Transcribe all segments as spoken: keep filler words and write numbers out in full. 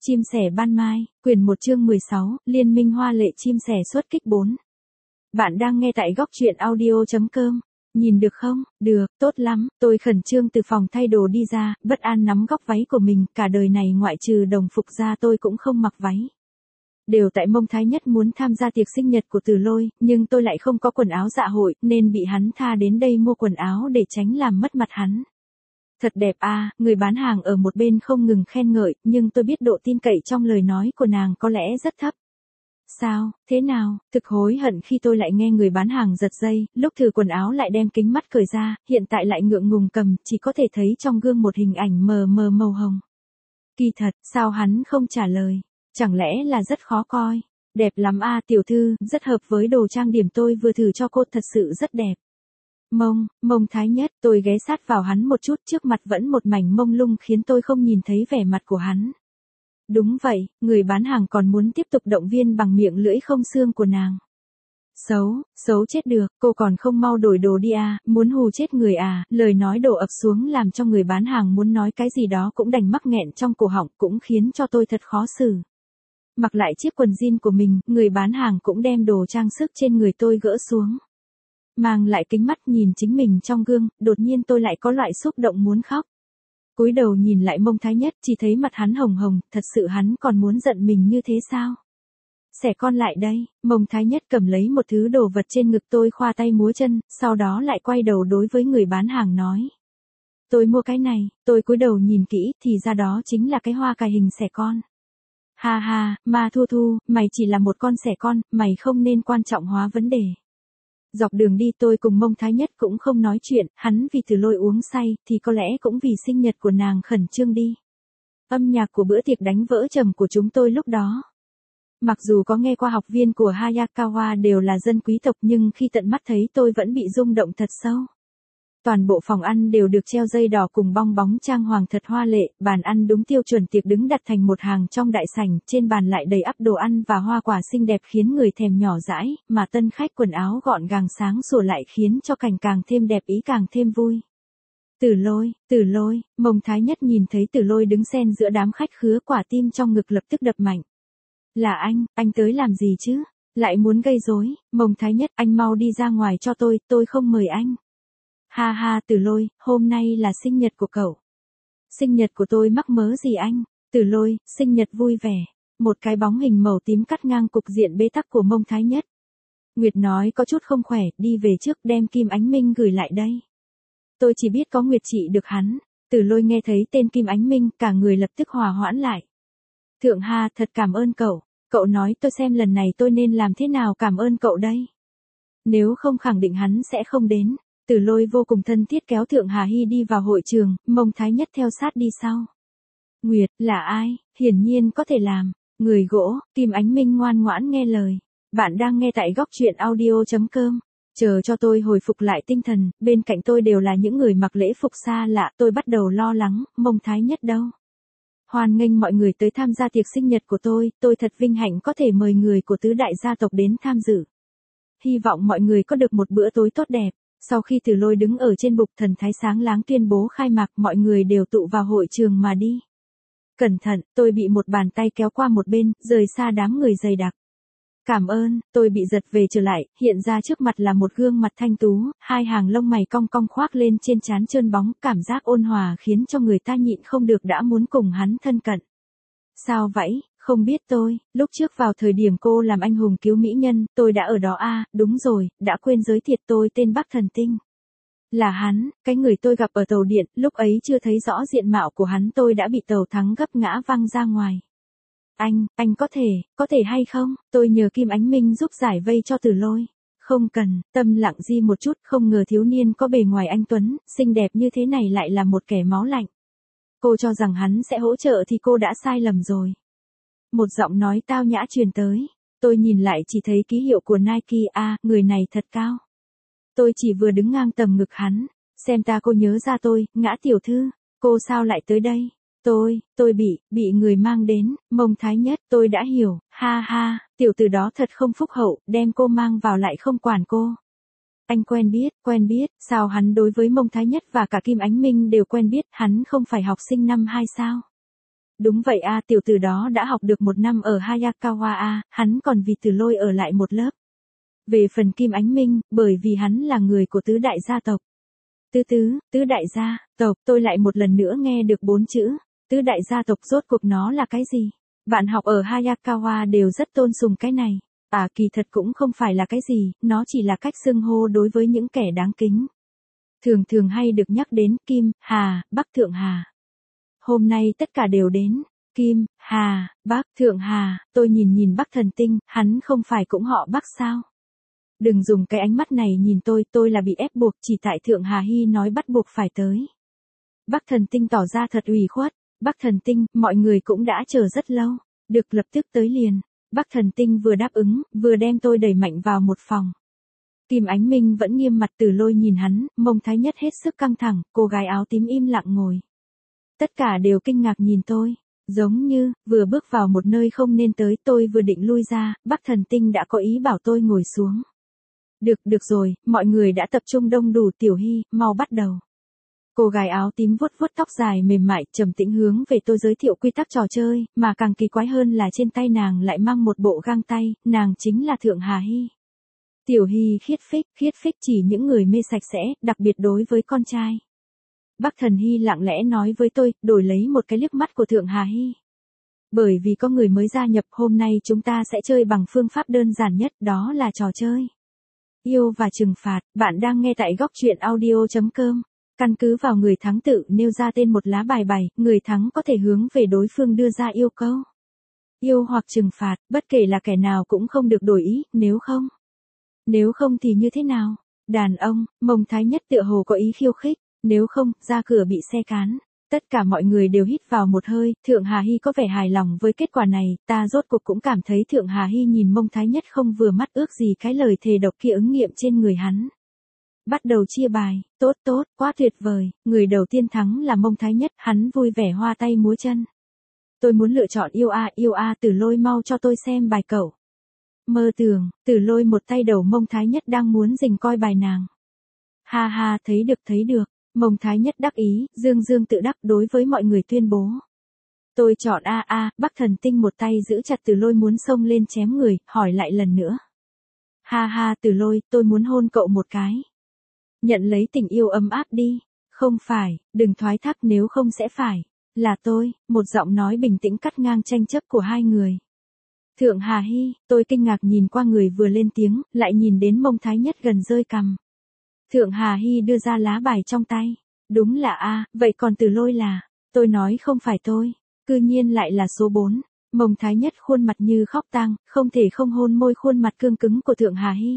Chim sẻ ban mai, quyển một chương mười sáu, Liên minh hoa lệ chim sẻ xuất kích bốn. Bạn đang nghe tại góc truyện audio chấm com. Nhìn được không? Được, tốt lắm. Tôi khẩn trương từ phòng thay đồ đi ra, bất an nắm góc váy của mình, cả đời này ngoại trừ đồng phục ra tôi cũng không mặc váy. Đều tại Mông Thái Nhất muốn tham gia tiệc sinh nhật của Từ Lôi, nhưng tôi lại không có quần áo dạ hội, nên bị hắn tha đến đây mua quần áo để tránh làm mất mặt hắn. Thật đẹp à, người bán hàng ở một bên không ngừng khen ngợi, nhưng tôi biết độ tin cậy trong lời nói của nàng có lẽ rất thấp. Sao, thế nào, thực hối hận khi tôi lại nghe người bán hàng giật dây, lúc thử quần áo lại đem kính mắt cởi ra, hiện tại lại ngượng ngùng cầm, chỉ có thể thấy trong gương một hình ảnh mờ mờ màu hồng. Kỳ thật, sao hắn không trả lời, chẳng lẽ là rất khó coi, đẹp lắm à tiểu thư, rất hợp với đồ trang điểm tôi vừa thử cho cô, thật sự rất đẹp. Mông, Mông Thái Nhất, tôi ghé sát vào hắn một chút, trước mặt vẫn một mảnh mông lung khiến tôi không nhìn thấy vẻ mặt của hắn. Đúng vậy, người bán hàng còn muốn tiếp tục động viên bằng miệng lưỡi không xương của nàng. Xấu, xấu chết được, cô còn không mau đổi đồ đi à, muốn hù chết người à, lời nói đổ ập xuống làm cho người bán hàng muốn nói cái gì đó cũng đành mắc nghẹn trong cổ họng, cũng khiến cho tôi thật khó xử. Mặc lại chiếc quần jean của mình, người bán hàng cũng đem đồ trang sức trên người tôi gỡ xuống. Mang lại kính mắt nhìn chính mình trong gương, đột nhiên tôi lại có loại xúc động muốn khóc. Cúi đầu nhìn lại Mông Thái Nhất, chỉ thấy mặt hắn hồng hồng, thật sự hắn còn muốn giận mình như thế sao? Xẻ con lại đây, Mông Thái Nhất cầm lấy một thứ đồ vật trên ngực tôi, khoa tay múa chân, sau đó lại quay đầu đối với người bán hàng nói. Tôi mua cái này, tôi cúi đầu nhìn kỹ, thì ra đó chính là cái hoa cài hình xẻ con. Ha ha, Ma Thu Thu, mày chỉ là một con xẻ con, mày không nên quan trọng hóa vấn đề. Dọc đường đi tôi cùng Mông Thái Nhất cũng không nói chuyện, hắn vì Từ Lôi uống say, thì có lẽ cũng vì sinh nhật của nàng khẩn trương đi. Âm nhạc của bữa tiệc đánh vỡ trầm của chúng tôi lúc đó. Mặc dù có nghe qua học viên của Hayakawa đều là dân quý tộc, nhưng khi tận mắt thấy tôi vẫn bị rung động thật sâu. Toàn bộ phòng ăn đều được treo dây đỏ cùng bong bóng trang hoàng thật hoa lệ, bàn ăn đúng tiêu chuẩn tiệc đứng đặt thành một hàng trong đại sảnh, trên bàn lại đầy ắp đồ ăn và hoa quả xinh đẹp khiến người thèm nhỏ dãi, mà tân khách quần áo gọn gàng sáng sủa lại khiến cho cảnh càng thêm đẹp ý càng thêm vui. Từ Lôi, Từ Lôi, Mông Thái Nhất nhìn thấy Từ Lôi đứng xen giữa đám khách khứa, quả tim trong ngực lập tức đập mạnh. Là anh, anh tới làm gì chứ? Lại muốn gây rối? Mông Thái Nhất, anh mau đi ra ngoài cho tôi, tôi không mời anh. Ha ha Từ Lôi, hôm nay là sinh nhật của cậu. Sinh nhật của tôi mắc mớ gì anh? Từ Lôi, sinh nhật vui vẻ. Một cái bóng hình màu tím cắt ngang cục diện bế tắc của Mông Thái Nhất. Nguyệt nói có chút không khỏe, đi về trước đem Kim Ánh Minh gửi lại đây. Tôi chỉ biết có Nguyệt trị được hắn. Từ Lôi nghe thấy tên Kim Ánh Minh, cả người lập tức hòa hoãn lại. Thượng Hà, thật cảm ơn cậu. Cậu nói tôi xem lần này tôi nên làm thế nào cảm ơn cậu đây. Nếu không khẳng định hắn sẽ không đến. Từ Lôi vô cùng thân thiết kéo Thượng Hà Hy đi vào hội trường, Mông Thái Nhất theo sát đi sau. Nguyệt, là ai? Hiển nhiên có thể làm. Người gỗ, Kim Ánh Minh ngoan ngoãn nghe lời. Bạn đang nghe tại góc truyện audio chấm com. Chờ cho tôi hồi phục lại tinh thần, bên cạnh tôi đều là những người mặc lễ phục xa lạ, tôi bắt đầu lo lắng, Mông Thái Nhất đâu? Hoan nghênh mọi người tới tham gia tiệc sinh nhật của tôi, tôi thật vinh hạnh có thể mời người của tứ đại gia tộc đến tham dự. Hy vọng mọi người có được một bữa tối tốt đẹp. Sau khi Từ Lôi đứng ở trên bục thần thái sáng láng tuyên bố khai mạc, mọi người đều tụ vào hội trường mà đi. Cẩn thận, tôi bị một bàn tay kéo qua một bên, rời xa đám người dày đặc. Cảm ơn, tôi bị giật về trở lại, hiện ra trước mặt là một gương mặt thanh tú, hai hàng lông mày cong cong khoác lên trên trán trơn bóng, cảm giác ôn hòa khiến cho người ta nhịn không được đã muốn cùng hắn thân cận. Sao vậy, không biết tôi, lúc trước vào thời điểm cô làm anh hùng cứu mỹ nhân, tôi đã ở đó à, đúng rồi, đã quên giới thiệu tôi tên Bắc Thần Tinh. Là hắn, cái người tôi gặp ở tàu điện, lúc ấy chưa thấy rõ diện mạo của hắn tôi đã bị tàu thắng gấp ngã văng ra ngoài. Anh, anh có thể, có thể hay không, tôi nhờ Kim Ánh Minh giúp giải vây cho Từ Lôi. Không cần, tâm lặng di một chút, không ngờ thiếu niên có bề ngoài anh tuấn, xinh đẹp như thế này lại là một kẻ máu lạnh. Cô cho rằng hắn sẽ hỗ trợ thì cô đã sai lầm rồi. Một giọng nói tao nhã truyền tới, tôi nhìn lại chỉ thấy ký hiệu của Nike, à, người này thật cao. Tôi chỉ vừa đứng ngang tầm ngực hắn, xem ta cô nhớ ra tôi, Ngã tiểu thư, cô sao lại tới đây? Tôi, tôi bị, bị người mang đến, Mông Thái Nhất, tôi đã hiểu, ha ha, tiểu tử đó thật không phúc hậu, đem cô mang vào lại không quản cô. Anh quen biết, quen biết, sao hắn đối với Mông Thái Nhất và cả Kim Ánh Minh đều quen biết, hắn không phải học sinh năm hai sao? Đúng vậy a, tiểu tử đó đã học được một năm ở Hayakawa a, hắn còn vì Từ Lôi ở lại một lớp. Về phần Kim Ánh Minh, bởi vì hắn là người của tứ đại gia tộc. Tứ tứ, tứ đại gia tộc, tôi lại một lần nữa nghe được bốn chữ. Tứ đại gia tộc rốt cuộc nó là cái gì? Bạn học ở Hayakawa đều rất tôn sùng cái này. À kỳ thật cũng không phải là cái gì, nó chỉ là cách xưng hô đối với những kẻ đáng kính. Thường thường hay được nhắc đến Kim, Hà, Bắc Thượng Hà. Hôm nay tất cả đều đến. Kim, Hà, Bắc, Thượng Hà, tôi nhìn nhìn Bắc Thần Tinh, hắn không phải cũng họ Bắc sao? Đừng dùng cái ánh mắt này nhìn tôi, tôi là bị ép buộc, chỉ tại Thượng Hà Hy nói bắt buộc phải tới. Bắc Thần Tinh tỏ ra thật ủy khuất. Bắc Thần Tinh, mọi người cũng đã chờ rất lâu. Được lập tức tới liền. Bắc Thần Tinh vừa đáp ứng, vừa đem tôi đẩy mạnh vào một phòng. Kim Ánh Minh vẫn nghiêm mặt. Từ Lôi nhìn hắn, Mông Thái Nhất hết sức căng thẳng, cô gái áo tím im lặng ngồi. Tất cả đều kinh ngạc nhìn tôi. Giống như, vừa bước vào một nơi không nên tới, tôi vừa định lui ra, Bắc Thần Tinh đã có ý bảo tôi ngồi xuống. Được, được rồi, mọi người đã tập trung đông đủ. Tiểu Hy, mau bắt đầu. Cô gái áo tím vuốt vuốt tóc dài mềm mại, trầm tĩnh hướng về tôi giới thiệu quy tắc trò chơi, mà càng kỳ quái hơn là trên tay nàng lại mang một bộ găng tay, nàng chính là Thượng Hà Hy. Tiểu Hy khiết phích, khiết phích chỉ những người mê sạch sẽ, đặc biệt đối với con trai. Bắc Thần Hy lặng lẽ nói với tôi, đổi lấy một cái liếc mắt của Thượng Hà Hy. Bởi vì có người mới gia nhập, hôm nay chúng ta sẽ chơi bằng phương pháp đơn giản nhất, đó là trò chơi yêu và trừng phạt. Bạn đang nghe tại góc truyện audio chấm com. Căn cứ vào người thắng tự nêu ra tên một lá bài bày, người thắng có thể hướng về đối phương đưa ra yêu cầu. Yêu hoặc trừng phạt, bất kể là kẻ nào cũng không được đổi ý, nếu không. Nếu không thì như thế nào? Đàn ông, Mông Thái Nhất tựa hồ có ý khiêu khích, nếu không, ra cửa bị xe cán. Tất cả mọi người đều hít vào một hơi, Thượng Hà Hy có vẻ hài lòng với kết quả này, ta rốt cuộc cũng cảm thấy Thượng Hà Hy nhìn Mông Thái Nhất không vừa mắt, ước gì cái lời thề độc kia ứng nghiệm trên người hắn. Bắt đầu chia bài, tốt tốt, quá tuyệt vời, người đầu tiên thắng là Mông Thái Nhất, hắn vui vẻ hoa tay múa chân. Tôi muốn lựa chọn yêu a, yêu a, Từ Lôi mau cho tôi xem bài cậu. Mơ tưởng, Từ Lôi một tay đầu Mông Thái Nhất đang muốn rình coi bài nàng. Ha ha, thấy được thấy được, Mông Thái Nhất đắc ý, dương dương tự đắc đối với mọi người tuyên bố. Tôi chọn a a, Bắc Thần Tinh một tay giữ chặt Từ Lôi muốn xông lên chém người, hỏi lại lần nữa. Ha ha, Từ Lôi, tôi muốn hôn cậu một cái. Nhận lấy tình yêu ấm áp đi. Không phải, đừng thoái thác, nếu không sẽ phải. Là tôi, một giọng nói bình tĩnh cắt ngang tranh chấp của hai người. Thượng Hà Hy, tôi kinh ngạc nhìn qua người vừa lên tiếng, lại nhìn đến Mông Thái Nhất gần rơi cằm. Thượng Hà Hy đưa ra lá bài trong tay. Đúng là A, vậy còn Từ Lôi là, tôi nói không phải tôi. Cư nhiên lại là số bốn. Mông Thái Nhất khuôn mặt như khóc tang, không thể không hôn môi khuôn mặt cương cứng của Thượng Hà Hy.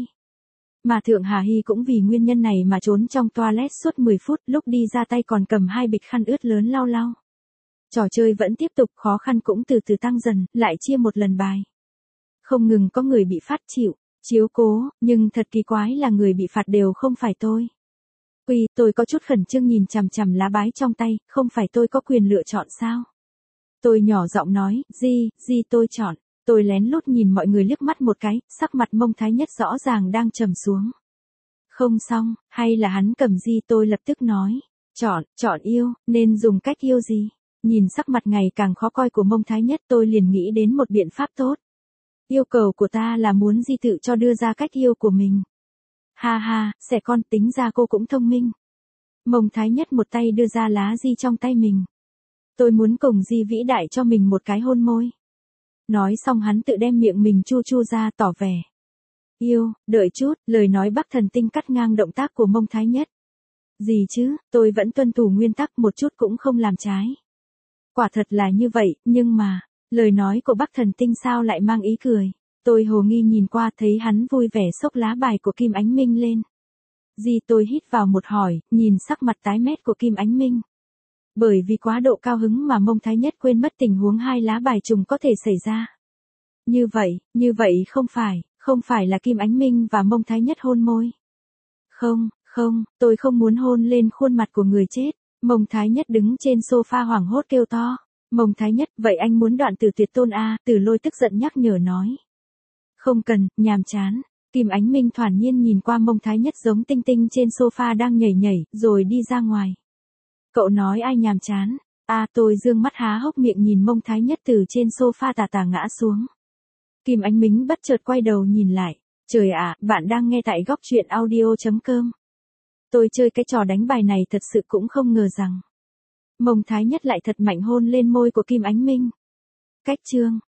Mà Thượng Hà Hy cũng vì nguyên nhân này mà trốn trong toilet suốt mười phút, lúc đi ra tay còn cầm hai bịch khăn ướt lớn lau lau. Trò chơi vẫn tiếp tục, khó khăn cũng từ từ tăng dần, lại chia một lần bài. Không ngừng có người bị phát chịu, chiếu cố, nhưng thật kỳ quái là người bị phạt đều không phải tôi. Quy, tôi có chút khẩn trương nhìn chằm chằm lá bài trong tay, không phải tôi có quyền lựa chọn sao? Tôi nhỏ giọng nói, gì, gì tôi chọn. Tôi lén lút nhìn mọi người liếc mắt một cái, sắc mặt Mông Thái Nhất rõ ràng đang trầm xuống. Không xong, hay là hắn cầm gì, tôi lập tức nói. Chọn, chọn yêu, nên dùng cách yêu gì? Nhìn sắc mặt ngày càng khó coi của Mông Thái Nhất, tôi liền nghĩ đến một biện pháp tốt. Yêu cầu của ta là muốn Di tự cho đưa ra cách yêu của mình. Ha ha, xẻ con, tính ra cô cũng thông minh. Mông Thái Nhất một tay đưa ra lá Di trong tay mình. Tôi muốn cùng Di vĩ đại cho mình một cái hôn môi. Nói xong hắn tự đem miệng mình chu chu ra tỏ vẻ. Yêu, đợi chút, lời nói Bắc Thần Tinh cắt ngang động tác của Mông Thái Nhất. Gì chứ, tôi vẫn tuân thủ nguyên tắc, một chút cũng không làm trái. Quả thật là như vậy, nhưng mà, lời nói của Bắc Thần Tinh sao lại mang ý cười. Tôi hồ nghi nhìn qua, thấy hắn vui vẻ xốc lá bài của Kim Ánh Minh lên. Gì, tôi hít vào một hỏi, nhìn sắc mặt tái mét của Kim Ánh Minh. Bởi vì quá độ cao hứng mà Mông Thái Nhất quên mất tình huống hai lá bài trùng có thể xảy ra. Như vậy, như vậy không phải, không phải là Kim Ánh Minh và Mông Thái Nhất hôn môi. Không, không, tôi không muốn hôn lên khuôn mặt của người chết. Mông Thái Nhất đứng trên sofa hoảng hốt kêu to. Mông Thái Nhất, vậy anh muốn đoạn tử tuyệt tôn a? Từ Lôi tức giận nhắc nhở nói. Không cần, nhàm chán. Kim Ánh Minh thoản nhiên nhìn qua Mông Thái Nhất giống tinh tinh trên sofa đang nhảy nhảy, rồi đi ra ngoài. Cậu nói ai nhàm chán? À tôi dương mắt há hốc miệng nhìn Mông Thái Nhất từ trên sofa tà tà ngã xuống. Kim Ánh Mính bất chợt quay đầu nhìn lại. Trời ạ, bạn đang nghe tại góc truyện audio.com. Tôi chơi cái trò đánh bài này thật sự cũng không ngờ rằng Mông Thái Nhất lại thật mạnh hôn lên môi của Kim Ánh Minh. Cách chương